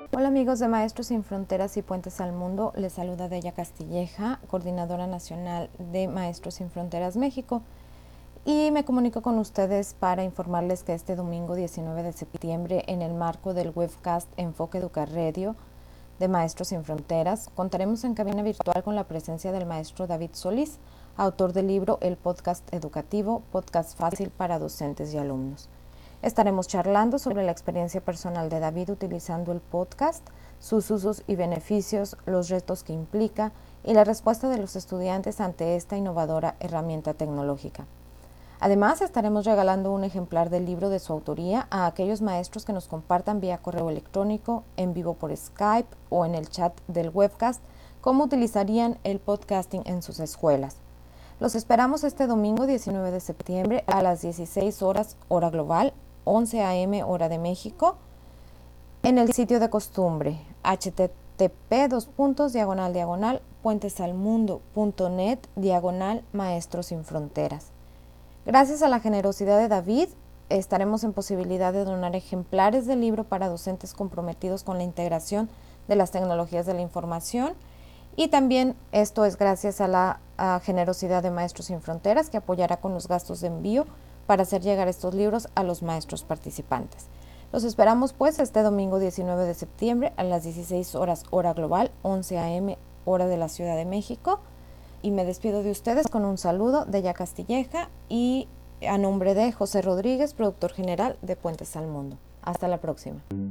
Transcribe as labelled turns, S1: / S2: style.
S1: Hola amigos de Maestros Sin Fronteras y Puentes al Mundo, les saluda Deya Castilleja, coordinadora nacional de Maestros Sin Fronteras México, y me comunico con ustedes para informarles que este domingo 19 de septiembre, en el marco del webcast Enfoque Educar Radio de Maestros Sin Fronteras, contaremos en cabina virtual con la presencia del maestro David Solís, autor del libro El Podcast Educativo, podcast fácil para docentes y alumnos. Estaremos charlando sobre la experiencia personal de David utilizando el podcast, sus usos y beneficios, los retos que implica y la respuesta de los estudiantes ante esta innovadora herramienta tecnológica. Además, estaremos regalando un ejemplar del libro de su autoría a aquellos maestros que nos compartan vía correo electrónico, en vivo por Skype o en el chat del webcast cómo utilizarían el podcasting en sus escuelas. Los esperamos este domingo 19 de septiembre a las 16 horas hora global, 11 a.m. hora de México, en el sitio de costumbre http://puentesalmundo.net/Maestros Sin Fronteras. Gracias a la generosidad de David, estaremos en posibilidad de donar ejemplares del libro para docentes comprometidos con la integración de las tecnologías de la información, y también esto es gracias a la generosidad de Maestros Sin Fronteras, que apoyará con los gastos de envío para hacer llegar estos libros a los maestros participantes. Los esperamos pues este domingo 19 de septiembre a las 16 horas hora global, 11 a.m. hora de la Ciudad de México, y me despido de ustedes con un saludo de Deya Castilleja y a nombre de José Rodríguez, productor general de Puentes al Mundo. Hasta la próxima.